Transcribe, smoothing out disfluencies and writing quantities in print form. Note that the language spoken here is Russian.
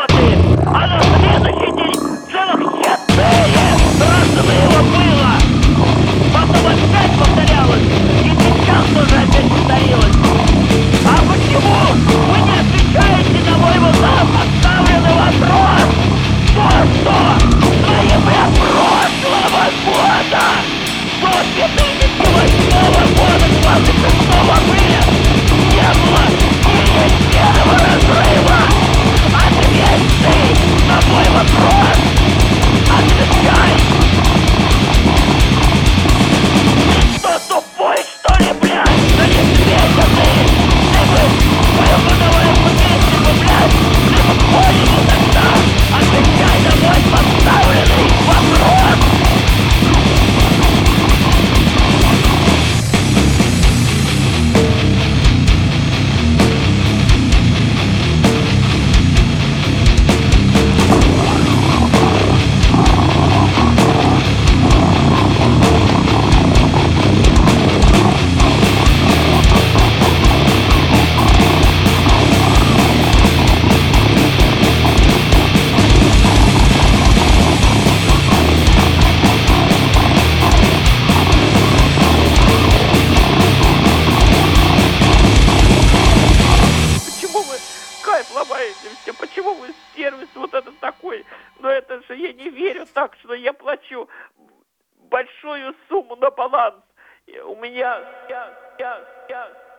работает, а на следующий день целых 4 разрыва было. Потом опять повторялось, и сейчас тоже опять повторилось. А почему вы не отвечаете на мой вот так поставленный вопрос? Что? Ноября прошлого года до 2008 года, 26 апреля, не было ни единого разрыва. Ответьте на мой вопрос. Отвечай. Что, тупой, что ли, блядь? Да не светят ты бы свою годовую путечку, блядь, ты бы понял тогда. Отвечай на мой поставленный вопрос. Почему вы сервис вот этот такой? Но это же я не верю так, что я плачу большую сумму на баланс. У меня...